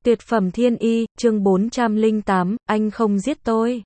Tuyệt phẩm thiên y, chương 408, anh không giết tôi.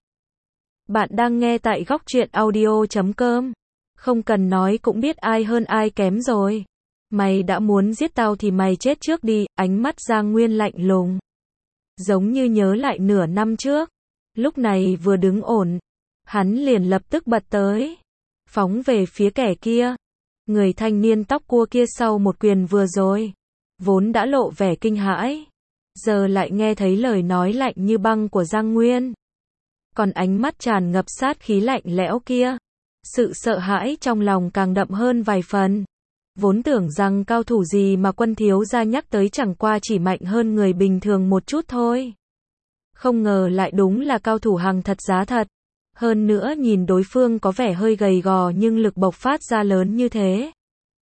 Bạn đang nghe tại góc truyện audio.com. Không cần nói cũng biết ai hơn ai kém rồi. Mày đã muốn giết tao thì mày chết trước đi, ánh mắt Giang Nguyên lạnh lùng. Giống như nhớ lại nửa năm trước. Lúc này vừa đứng ổn. Hắn liền lập tức bật tới. Phóng về phía kẻ kia. Người thanh niên tóc cua kia sau một quyền vừa rồi. Vốn đã lộ vẻ kinh hãi. Giờ lại nghe thấy lời nói lạnh như băng của Giang Nguyên. Còn ánh mắt tràn ngập sát khí lạnh lẽo kia. Sự sợ hãi trong lòng càng đậm hơn vài phần. Vốn tưởng rằng cao thủ gì mà Quân thiếu gia nhắc tới chẳng qua chỉ mạnh hơn người bình thường một chút thôi. Không ngờ lại đúng là cao thủ hàng thật giá thật. Hơn nữa nhìn đối phương có vẻ hơi gầy gò nhưng lực bộc phát ra lớn như thế.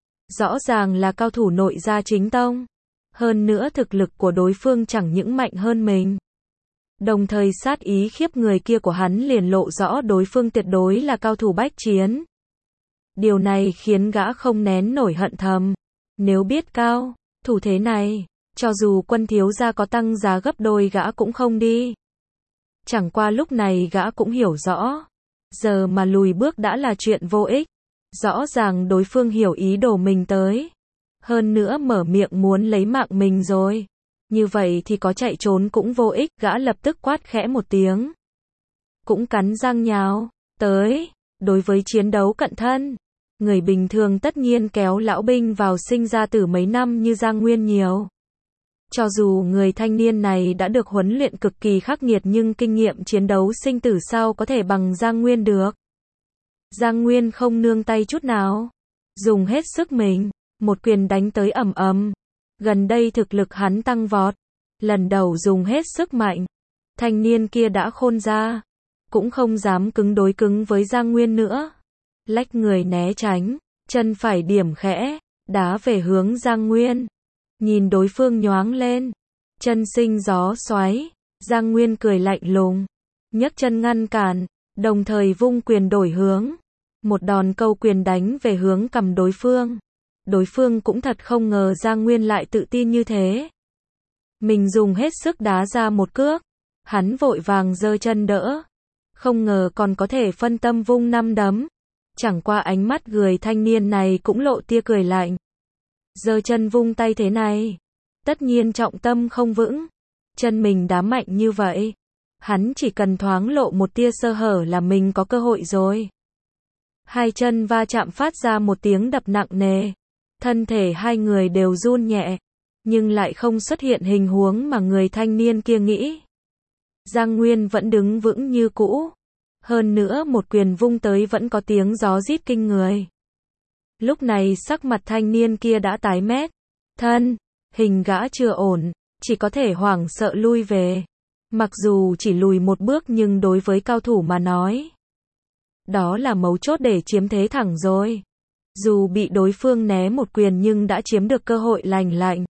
Rõ ràng là cao thủ nội gia chính tông. Hơn nữa thực lực của đối phương chẳng những mạnh hơn mình. Đồng thời sát ý khiếp người kia của hắn liền lộ rõ đối phương tuyệt đối là cao thủ bách chiến. Điều này khiến gã không nén nổi hận thầm. Nếu biết cao thủ thế này, cho dù Quân thiếu gia có tăng giá gấp đôi gã cũng không đi. Chẳng qua lúc này gã cũng hiểu rõ. Giờ mà lùi bước đã là chuyện vô ích. Rõ ràng đối phương hiểu ý đồ mình tới. Hơn nữa mở miệng muốn lấy mạng mình rồi. Như vậy thì có chạy trốn cũng vô ích, gã lập tức quát khẽ một tiếng. Cũng cắn răng nhào tới. Đối với chiến đấu cận thân, người bình thường tất nhiên kéo lão binh vào sinh ra tử mấy năm như Giang Nguyên nhiều. Cho dù người thanh niên này đã được huấn luyện cực kỳ khắc nghiệt nhưng kinh nghiệm chiến đấu sinh tử sao có thể bằng Giang Nguyên được. Giang Nguyên không nương tay chút nào. Dùng hết sức mình. Một quyền đánh tới ầm ầm. Gần đây thực lực hắn tăng vọt. Lần đầu dùng hết sức mạnh. Thanh niên kia đã khôn ra. Cũng không dám cứng đối cứng với Giang Nguyên nữa. Lách người né tránh. Chân phải điểm khẽ. Đá về hướng Giang Nguyên. Nhìn đối phương nhoáng lên. Chân sinh gió xoáy. Giang Nguyên cười lạnh lùng. Nhấc chân ngăn cản. Đồng thời vung quyền đổi hướng. Một đòn câu quyền đánh về hướng cầm đối phương. Đối phương cũng thật không ngờ Giang Nguyên lại tự tin như thế. Mình dùng hết sức đá ra một cước. Hắn vội vàng giơ chân đỡ. Không ngờ còn có thể phân tâm vung 5 đấm. Chẳng qua ánh mắt người thanh niên này cũng lộ tia cười lạnh. Giơ chân vung tay thế này. Tất nhiên trọng tâm không vững. Chân mình đá mạnh như vậy. Hắn chỉ cần thoáng lộ một tia sơ hở là mình có cơ hội rồi. Hai chân va chạm phát ra một tiếng đập nặng nề. Thân thể hai người đều run nhẹ, nhưng lại không xuất hiện hình huống mà người thanh niên kia nghĩ. Giang Nguyên vẫn đứng vững như cũ. Hơn nữa một quyền vung tới vẫn có tiếng gió rít kinh người. Lúc này sắc mặt thanh niên kia đã tái mét. Thân hình gã chưa ổn, chỉ có thể hoảng sợ lui về. Mặc dù chỉ lùi một bước nhưng đối với cao thủ mà nói, đó là mấu chốt để chiếm thế thẳng rồi. Dù bị đối phương né một quyền nhưng đã chiếm được cơ hội lành lạnh.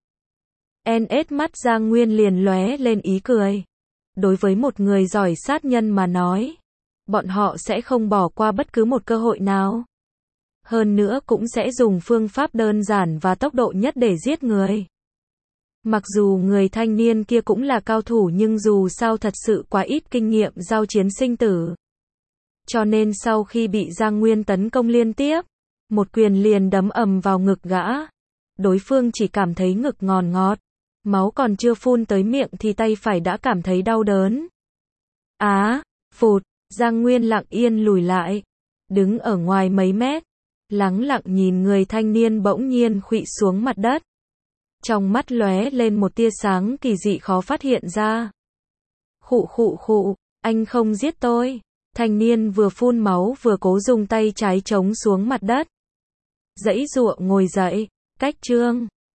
NS mắt Giang Nguyên liền lóe lên ý cười. Đối với một người giỏi sát nhân mà nói, bọn họ sẽ không bỏ qua bất cứ một cơ hội nào. Hơn nữa cũng sẽ dùng phương pháp đơn giản và tốc độ nhất để giết người. Mặc dù người thanh niên kia cũng là cao thủ nhưng dù sao thật sự quá ít kinh nghiệm giao chiến sinh tử. Cho nên sau khi bị Giang Nguyên tấn công liên tiếp, một quyền liền đấm ầm vào ngực gã. Đối phương chỉ cảm thấy ngực ngòn ngọt. Máu còn chưa phun tới miệng thì tay phải đã cảm thấy đau đớn. Phụt, Giang Nguyên lặng yên lùi lại. Đứng ở ngoài mấy mét. Lắng lặng nhìn người thanh niên bỗng nhiên khuỵu xuống mặt đất. Trong mắt lóe lên một tia sáng kỳ dị khó phát hiện ra. Khụ, anh không giết tôi. Thanh niên vừa phun máu vừa cố dùng tay trái chống xuống mặt đất. Giãy giụa ngồi dậy, cách chương.